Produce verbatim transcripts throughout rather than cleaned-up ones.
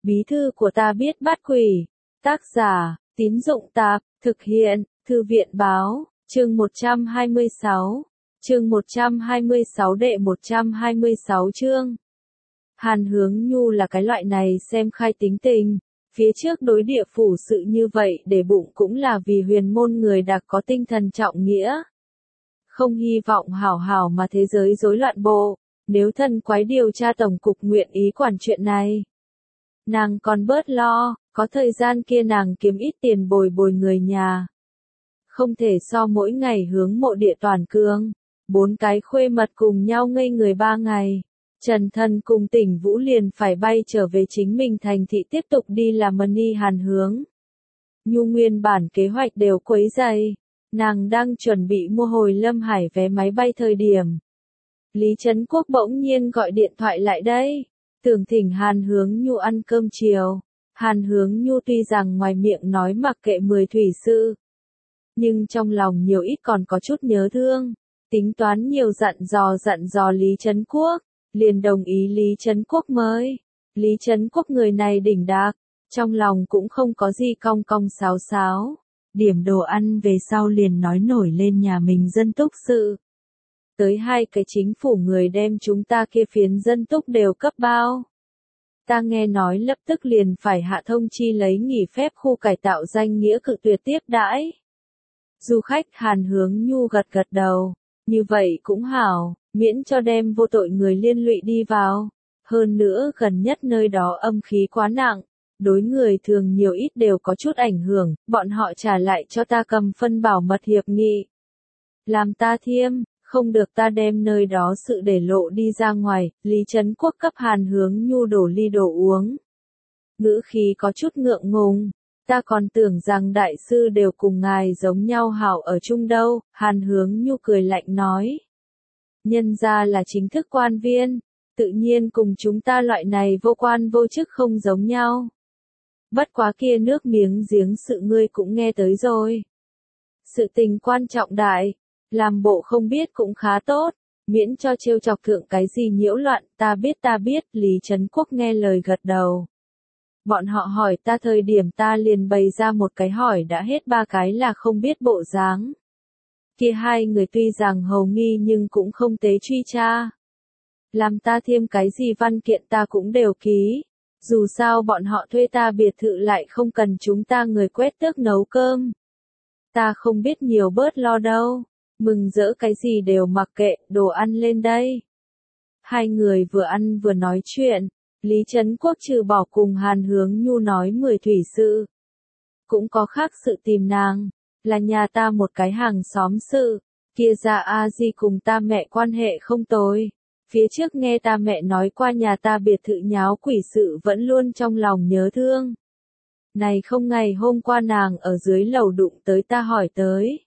Bí thư của ta biết bắt quỷ. Tác giả, Tín Dụng Tạp, thực hiện, Thư viện Báo, chương một trăm hai mươi sáu. Chương một trăm hai mươi sáu đệ một trăm hai mươi sáu chương. Hàn Hướng Nhu là cái loại này xem khai tính tình, phía trước đối địa phủ sự như vậy để bụng cũng là vì huyền môn người đặc có tinh thần trọng nghĩa. Không hy vọng hảo hảo mà thế giới rối loạn bộ, nếu thân quái điều tra tổng cục nguyện ý quản chuyện này. Nàng còn bớt lo, có thời gian kia nàng kiếm ít tiền bồi bồi người nhà. Không thể so mỗi ngày hướng mộ địa toàn cương, bốn cái khuê mật cùng nhau ngây người ba ngày. Trần Thần cùng Tỉnh Vũ liền phải bay trở về chính mình thành thị tiếp tục đi làm money Hàn Hướng. Nhu nguyên bản kế hoạch đều quấy dày, nàng đang chuẩn bị mua hồi Lâm Hải vé máy bay thời điểm. Lý Trấn Quốc bỗng nhiên gọi điện thoại lại đây, tưởng thỉnh Hàn Hướng Nhu ăn cơm chiều. Hàn Hướng Nhu tuy rằng ngoài miệng nói mặc kệ mười thủy sư, nhưng trong lòng nhiều ít còn có chút nhớ thương, tính toán nhiều dặn dò dặn dò Lý Trấn Quốc, liền đồng ý Lý Trấn Quốc mới. Lý Trấn Quốc người này đỉnh đạc, trong lòng cũng không có gì cong cong sáo sáo, điểm đồ ăn về sau liền nói nổi lên nhà mình dân túc sự. Tới hai cái chính phủ người đem chúng ta kia phiến dân túc đều cấp bao. Ta nghe nói lập tức liền phải hạ thông chi lấy nghỉ phép khu cải tạo danh nghĩa cự tuyệt tiếp đãi. Du khách Hàn Hướng Nhu gật gật đầu, như vậy cũng hảo, miễn cho đem vô tội người liên lụy đi vào. Hơn nữa gần nhất nơi đó âm khí quá nặng, đối người thường nhiều ít đều có chút ảnh hưởng, bọn họ trả lại cho ta cầm phân bảo mật hiệp nghị. Làm ta thiêm, không được ta đem nơi đó sự để lộ đi ra ngoài. Lý Trấn Quốc cấp Hàn Hướng Nhu đổ ly đồ uống. Ngữ khí có chút ngượng ngùng, ta còn tưởng rằng đại sư đều cùng ngài giống nhau hảo ở chung đâu. Hàn Hướng Nhu cười lạnh nói. Nhân ra là chính thức quan viên, tự nhiên cùng chúng ta loại này vô quan vô chức không giống nhau. Bất quá kia nước miếng giếng sự ngươi cũng nghe tới rồi. Sự tình quan trọng đại, làm bộ không biết cũng khá tốt, miễn cho trêu chọc thượng cái gì nhiễu loạn. Ta biết ta biết, Lý Trấn Quốc nghe lời gật đầu. Bọn họ hỏi ta thời điểm ta liền bày ra một cái hỏi đã hết ba cái là không biết bộ dáng. Kia hai người tuy rằng hầu nghi nhưng cũng không tế truy tra. Làm ta thêm cái gì văn kiện ta cũng đều ký. Dù sao bọn họ thuê ta biệt thự lại không cần chúng ta người quét tước nấu cơm. Ta không biết nhiều bớt lo đâu. Mừng rỡ cái gì đều mặc kệ, đồ ăn lên đây. Hai người vừa ăn vừa nói chuyện. Lý Trấn Quốc trừ bỏ cùng Hàn Hướng Nhu nói mười thủy sự. Cũng có khác sự tìm nàng. Là nhà ta một cái hàng xóm sự, kia ra A Di cùng ta mẹ quan hệ không tồi. Phía trước nghe ta mẹ nói qua nhà ta biệt thự nháo quỷ sự vẫn luôn trong lòng nhớ thương. Này không ngày hôm qua nàng ở dưới lầu đụng tới ta hỏi tới.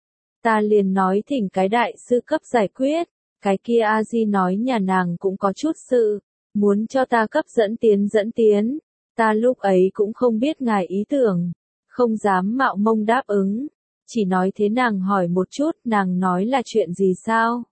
Ta liền nói thỉnh cái đại sư cấp giải quyết, cái kia A Di nói nhà nàng cũng có chút sự, muốn cho ta cấp dẫn tiến dẫn tiến. Ta lúc ấy cũng không biết ngài ý tưởng. Không dám mạo mông đáp ứng, chỉ nói thế nàng hỏi một chút, nàng nói là chuyện gì sao?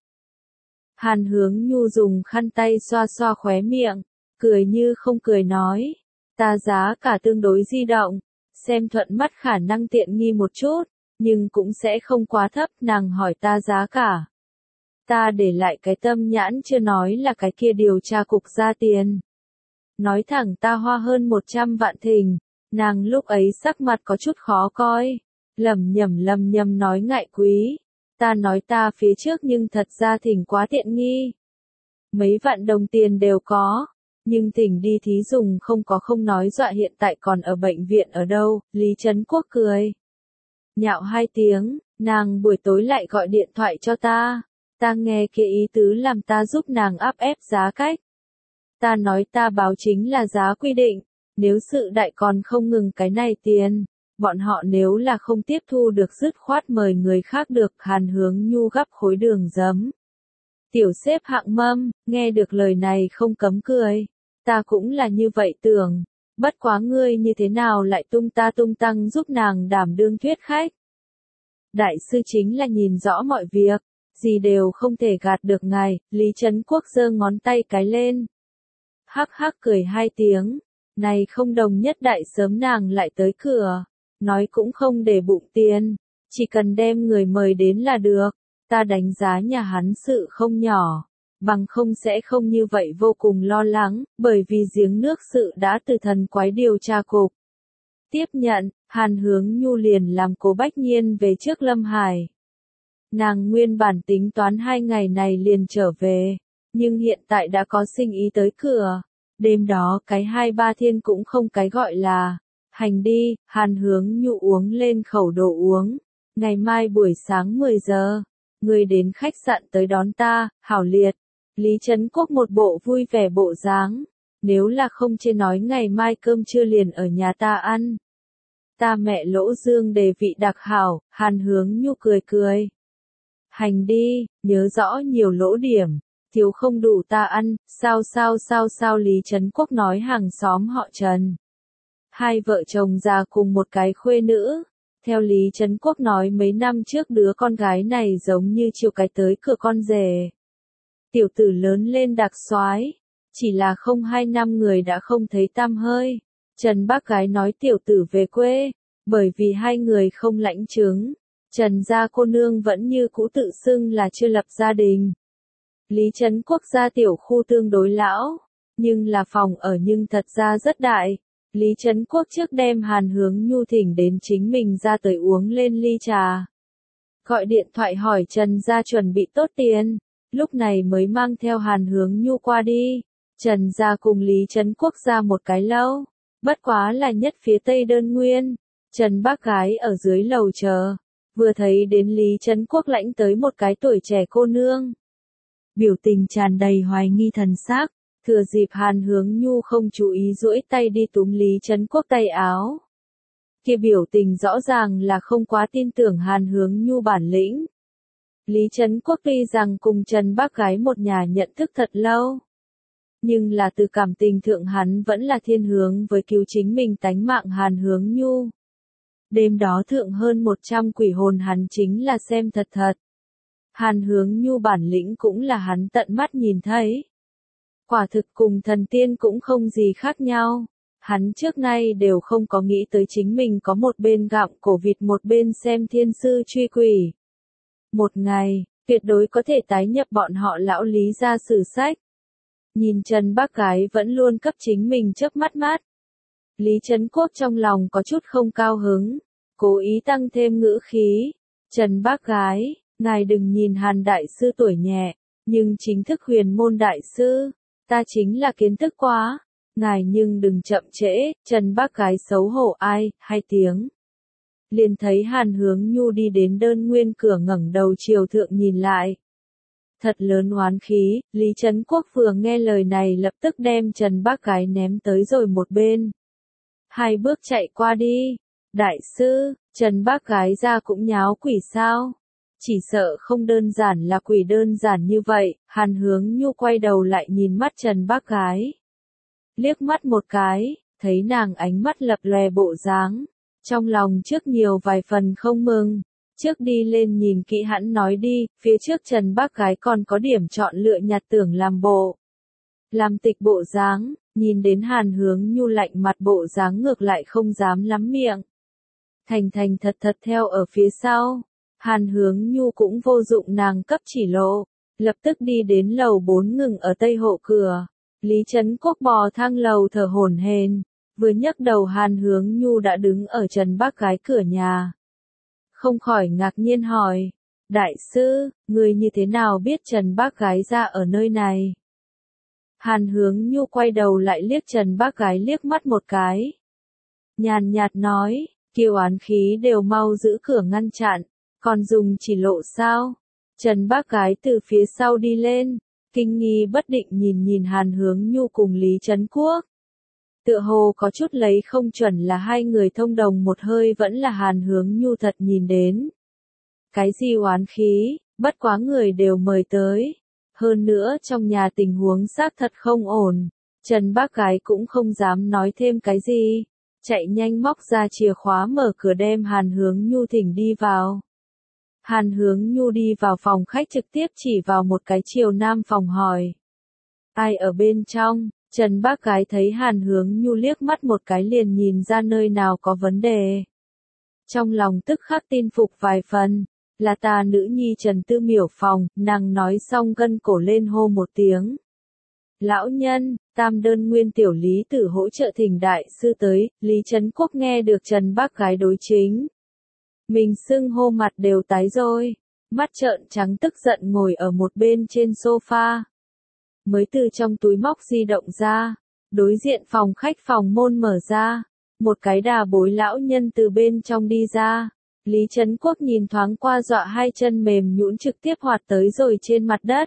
Hàn Hướng Nhu dùng khăn tay xoa xoa khóe miệng, cười như không cười nói, ta giá cả tương đối di động, xem thuận mắt khả năng tiện nghi một chút, nhưng cũng sẽ không quá thấp. Nàng hỏi ta giá cả. Ta để lại cái tâm nhãn chưa nói là cái kia điều tra cục ra tiền. Nói thẳng ta hoa hơn một trăm vạn thình. Nàng lúc ấy sắc mặt có chút khó coi, lầm nhầm lầm nhầm nói ngại quý. Ta nói ta phía trước nhưng thật ra thỉnh quá tiện nghi. Mấy vạn đồng tiền đều có, nhưng thỉnh đi thí dùng không có không nói dọa hiện tại còn ở bệnh viện ở đâu. Lý Trấn Quốc cười. Nhạo hai tiếng, nàng buổi tối lại gọi điện thoại cho ta. Ta nghe kia ý tứ làm ta giúp nàng áp ép giá cách. Ta nói ta báo chính là giá quy định. Nếu sự đại còn không ngừng cái này tiền, bọn họ nếu là không tiếp thu được dứt khoát mời người khác được. Hàn Hướng Nhu gắp khối đường giấm. Tiểu xếp hạng mâm, nghe được lời này không cấm cười. Ta cũng là như vậy tưởng, bất quá ngươi như thế nào lại tung ta tung tăng giúp nàng đảm đương thuyết khách. Đại sư chính là nhìn rõ mọi việc, gì đều không thể gạt được ngài. Lý Trấn Quốc giơ ngón tay cái lên. Hắc hắc cười hai tiếng. Này không đồng nhất đại sớm nàng lại tới cửa, nói cũng không để bụng tiền, chỉ cần đem người mời đến là được, ta đánh giá nhà hắn sự không nhỏ, bằng không sẽ không như vậy vô cùng lo lắng, bởi vì giếng nước sự đã từ thần quái điều tra cục. Tiếp nhận, Hàn Hướng Nhu liền làm Cố Bách Nhiên về trước Lâm Hải. Nàng nguyên bản tính toán hai ngày này liền trở về, nhưng hiện tại đã có sinh ý tới cửa. Đêm đó cái hai ba thiên cũng không cái gọi là, hành đi, Hàn Hướng Nhu uống lên khẩu đồ uống. Ngày mai buổi sáng mười giờ, người đến khách sạn tới đón ta, hảo liệt. Lý Trấn Quốc một bộ vui vẻ bộ dáng, nếu là không chê nói ngày mai cơm trưa liền ở nhà ta ăn. Ta mẹ Lỗ Dương đề vị đặc hảo, Hàn Hướng Nhu cười cười. Hành đi, nhớ rõ nhiều lỗ điểm, thiếu không đủ ta ăn, sao sao sao sao Lý Trấn Quốc nói hàng xóm họ Trần. Hai vợ chồng già cùng một cái khuê nữ. Theo Lý Trấn Quốc nói mấy năm trước đứa con gái này giống như chiều cái tới cửa con rể. Tiểu tử lớn lên đặc soái, chỉ là không hai năm người đã không thấy tăm hơi. Trần bác gái nói tiểu tử về quê, bởi vì hai người không lãnh chứng. Trần gia cô nương vẫn như cũ tự xưng là chưa lập gia đình. Lý Trấn Quốc gia tiểu khu tương đối lão, nhưng là phòng ở nhưng thật ra rất đại. Lý Trấn Quốc trước đem Hàn Hướng Nhu thỉnh đến chính mình ra tới uống lên ly trà. Gọi điện thoại hỏi Trần gia chuẩn bị tốt tiền, lúc này mới mang theo Hàn Hướng Nhu qua đi. Trần gia cùng Lý Trấn Quốc ra một cái lâu, bất quá là nhất phía tây đơn nguyên. Trần bác gái ở dưới lầu chờ, vừa thấy đến Lý Trấn Quốc lãnh tới một cái tuổi trẻ cô nương. Biểu tình tràn đầy hoài nghi thần sắc, thừa dịp Hàn Hướng Nhu không chú ý duỗi tay đi túm Lý Trấn Quốc tay áo. Kia biểu tình rõ ràng là không quá tin tưởng Hàn Hướng Nhu bản lĩnh. Lý Trấn Quốc tuy rằng cùng Trần bác gái một nhà nhận thức thật lâu, nhưng là từ cảm tình thượng hắn vẫn là thiên hướng với cứu chính mình tánh mạng Hàn Hướng Nhu. Đêm đó thượng hơn một trăm quỷ hồn hắn chính là xem thật thật. Hàn Hướng Nhu bản lĩnh cũng là hắn tận mắt nhìn thấy. Quả thực cùng thần tiên cũng không gì khác nhau. Hắn trước nay đều không có nghĩ tới chính mình có một bên gặm cổ vịt một bên xem thiên sư truy quỷ. Một ngày, tuyệt đối có thể tái nhập bọn họ lão Lý ra sử sách. Nhìn Trần bác gái vẫn luôn cấp chính mình chớp mắt mắt. Lý Trấn Quốc trong lòng có chút không cao hứng, cố ý tăng thêm ngữ khí. Trần bác gái, ngài đừng nhìn Hàn đại sư tuổi nhẹ, nhưng chính thức huyền môn đại sư, ta chính là kiến thức quá. Ngài nhưng đừng chậm trễ, Trần bác gái xấu hổ ai, hai tiếng. Liền thấy Hàn Hướng Nhu đi đến đơn nguyên cửa ngẩng đầu chiều thượng nhìn lại. Thật lớn oán khí, Lý Trấn Quốc vừa nghe lời này lập tức đem Trần bác gái ném tới rồi một bên. Hai bước chạy qua đi. Đại sư, Trần bác gái ra cũng nháo quỷ sao? Chỉ sợ không đơn giản là quỷ đơn giản như vậy. Hàn Hướng Nhu quay đầu lại nhìn mắt Trần bác gái. Liếc mắt một cái, thấy nàng ánh mắt lập lòe bộ dáng. Trong lòng trước nhiều vài phần không mừng. Trước đi lên nhìn kỹ hẳn nói đi, phía trước Trần bác gái còn có điểm chọn lựa nhặt tưởng làm bộ. Làm tịch bộ dáng, nhìn đến Hàn Hướng Nhu lạnh mặt bộ dáng ngược lại không dám lắm miệng. Thành thành thật thật theo ở phía sau, Hàn Hướng Nhu cũng vô dụng nàng cấp chỉ lộ, lập tức đi đến lầu bốn ngừng ở tây hộ cửa. Lý Trấn Quốc bò thang lầu thở hổn hển, vừa nhấc đầu Hàn Hướng Nhu đã đứng ở Trần bác gái cửa nhà. Không khỏi ngạc nhiên hỏi, đại sư, người như thế nào biết Trần bác gái ra ở nơi này? Hàn Hướng Nhu quay đầu lại liếc Trần bác gái liếc mắt một cái. Nhàn nhạt nói, kiều oán khí đều mau giữ cửa ngăn chặn, còn dùng chỉ lộ sao? Trần bác gái từ phía sau đi lên, kinh nghi bất định nhìn nhìn Hàn Hướng Nhu cùng Lý Trấn Quốc. Tựa hồ có chút lấy không chuẩn là hai người thông đồng một hơi vẫn là Hàn Hướng Nhu thật nhìn đến. Cái gì oán khí, bất quá người đều mời tới. Hơn nữa trong nhà tình huống xác thật không ổn. Trần bác gái cũng không dám nói thêm cái gì. Chạy nhanh móc ra chìa khóa mở cửa đem Hàn Hướng Nhu thỉnh đi vào. Hàn Hướng Nhu đi vào phòng khách trực tiếp chỉ vào một cái chiều nam phòng hỏi. Ai ở bên trong? Trần bác gái thấy Hàn Hướng Nhu liếc mắt một cái liền nhìn ra nơi nào có vấn đề. Trong lòng tức khắc tin phục vài phần, là ta nữ nhi Trần Tư Miểu phòng, nàng nói xong gân cổ lên hô một tiếng. Lão nhân, tam đơn nguyên tiểu lý tử hỗ trợ thỉnh đại sư tới, Lý Trấn Quốc nghe được Trần bác gái đối chính. Mình sưng hô mặt đều tái rồi, mắt trợn trắng tức giận ngồi ở một bên trên sofa. Mới từ trong túi móc di động ra, đối diện phòng khách phòng môn mở ra, một cái đà bối lão nhân từ bên trong đi ra. Lý Trấn Quốc nhìn thoáng qua dọa hai chân mềm nhũn trực tiếp hoạt tới rồi trên mặt đất.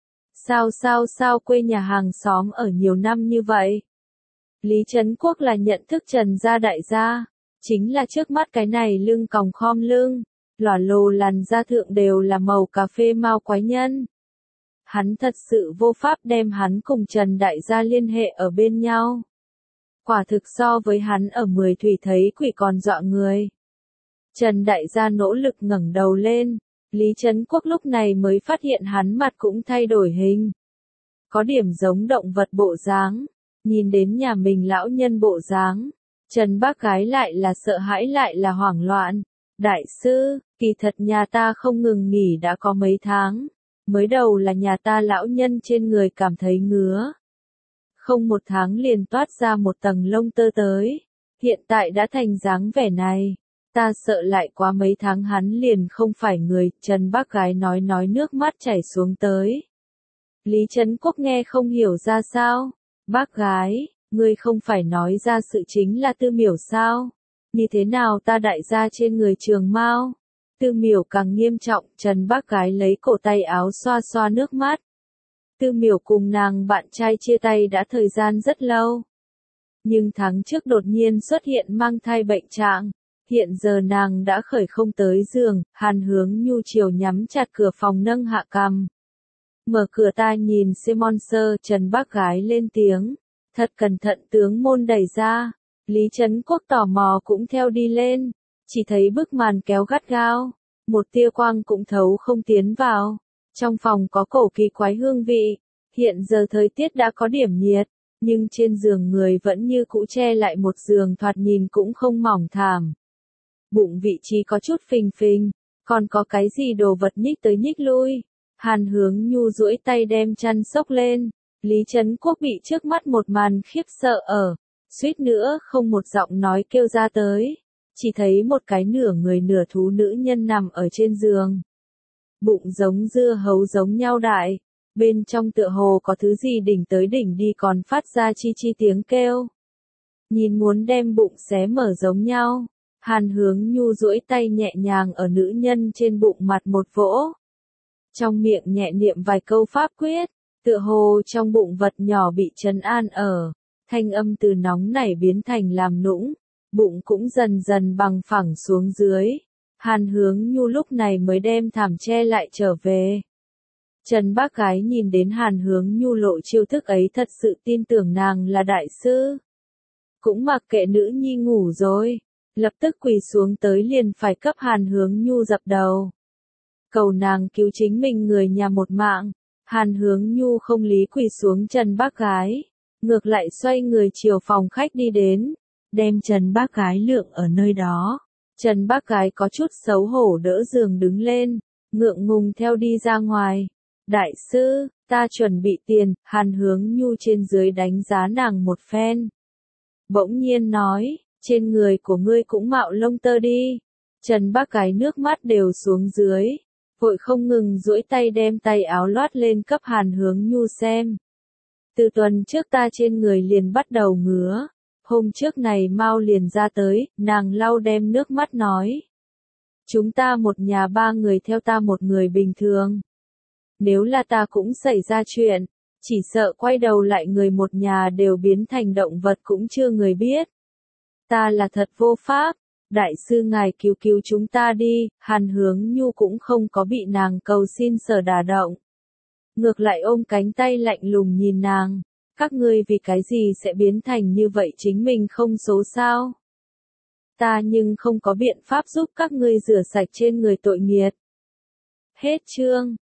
Sao sao sao quê nhà hàng xóm ở nhiều năm như vậy? Lý Trấn Quốc là nhận thức Trần gia đại gia, chính là trước mắt cái này lưng còng khom lưng, lòa lồ làn da thượng đều là màu cà phê mau quái nhân. Hắn thật sự vô pháp đem hắn cùng Trần đại gia liên hệ ở bên nhau. Quả thực so với hắn ở mười thủy thấy quỷ còn dọa người. Trần đại gia nỗ lực ngẩng đầu lên, Lý Trấn Quốc lúc này mới phát hiện hắn mặt cũng thay đổi hình. Có điểm giống động vật bộ dáng, nhìn đến nhà mình lão nhân bộ dáng, Trần bác gái lại là sợ hãi lại là hoảng loạn. Đại sư, kỳ thật nhà ta không ngừng nghỉ đã có mấy tháng, mới đầu là nhà ta lão nhân trên người cảm thấy ngứa. Không một tháng liền toát ra một tầng lông tơ tới, hiện tại đã thành dáng vẻ này. Ta sợ lại quá mấy tháng hắn liền không phải người, Trần bác gái nói nói nước mắt chảy xuống tới. Lý Trấn Quốc nghe không hiểu ra sao, bác gái, ngươi không phải nói ra sự chính là Tư Miểu sao, như thế nào ta đại gia trên người trường mau. Tư Miểu càng nghiêm trọng, Trần bác gái lấy cổ tay áo xoa xoa nước mắt. Tư Miểu cùng nàng bạn trai chia tay đã thời gian rất lâu. Nhưng tháng trước đột nhiên xuất hiện mang thai bệnh trạng. Hiện giờ nàng đã khởi không tới giường, Hàn Hướng Nhu chiều nhắm chặt cửa phòng nâng hạ cằm. Mở cửa ta nhìn Simon Sơ, Trần bác gái lên tiếng. Thật cẩn thận tướng môn đẩy ra. Lý Trấn Quốc tò mò cũng theo đi lên. Chỉ thấy bức màn kéo gắt gao. Một tia quang cũng thấu không tiến vào. Trong phòng có cổ kỳ quái hương vị. Hiện giờ thời tiết đã có điểm nhiệt. Nhưng trên giường người vẫn như cũ che lại một giường thoạt nhìn cũng không mỏng thảm. Bụng vị trí có chút phình phình, còn có cái gì đồ vật nhích tới nhích lui. Hàn Hướng Nhu duỗi tay đem chăn xốc lên, Lý Trấn Quốc bị trước mắt một màn khiếp sợ ở, suýt nữa không một giọng nói kêu ra tới, chỉ thấy một cái nửa người nửa thú nữ nhân nằm ở trên giường. Bụng giống dưa hấu giống nhau đại, bên trong tựa hồ có thứ gì đỉnh tới đỉnh đi còn phát ra chi chi tiếng kêu. Nhìn muốn đem bụng xé mở giống nhau. Hàn Hướng Nhu duỗi tay nhẹ nhàng ở nữ nhân trên bụng mặt một vỗ. Trong miệng nhẹ niệm vài câu pháp quyết, tựa hồ trong bụng vật nhỏ bị trấn an ở, thanh âm từ nóng nảy biến thành làm nũng, bụng cũng dần dần bằng phẳng xuống dưới. Hàn Hướng Nhu lúc này mới đem thảm che lại trở về. Trần bác gái nhìn đến Hàn Hướng Nhu lộ chiêu thức ấy thật sự tin tưởng nàng là đại sư. Cũng mặc kệ nữ nhi ngủ rồi. Lập tức quỳ xuống tới liền phải cấp Hàn Hướng Nhu dập đầu. Cầu nàng cứu chính mình người nhà một mạng. Hàn Hướng Nhu không lý quỳ xuống Trần bác gái. Ngược lại xoay người chiều phòng khách đi đến. Đem Trần bác gái lượng ở nơi đó. Trần bác gái có chút xấu hổ đỡ giường đứng lên. Ngượng ngùng theo đi ra ngoài. Đại sư, ta chuẩn bị tiền. Hàn Hướng Nhu trên dưới đánh giá nàng một phen. Bỗng nhiên nói. Trên người của ngươi cũng mạo lông tơ đi. Trần bác gái nước mắt đều xuống dưới. Vội không ngừng duỗi tay đem tay áo loát lên cấp Hàn Hướng Nhu xem. Từ tuần trước ta trên người liền bắt đầu ngứa. Hôm trước này mau liền ra tới, nàng lau đem nước mắt nói. Chúng ta một nhà ba người theo ta một người bình thường. Nếu là ta cũng xảy ra chuyện, chỉ sợ quay đầu lại người một nhà đều biến thành động vật cũng chưa người biết. Ta là thật vô pháp, đại sư ngài cứu cứu chúng ta đi. Hàn Hướng Nhu cũng không có bị nàng cầu xin sở đả động. Ngược lại ôm cánh tay lạnh lùng nhìn nàng, các ngươi vì cái gì sẽ biến thành như vậy chính mình không số sao? Ta nhưng không có biện pháp giúp các ngươi rửa sạch trên người tội nghiệt. Hết chương.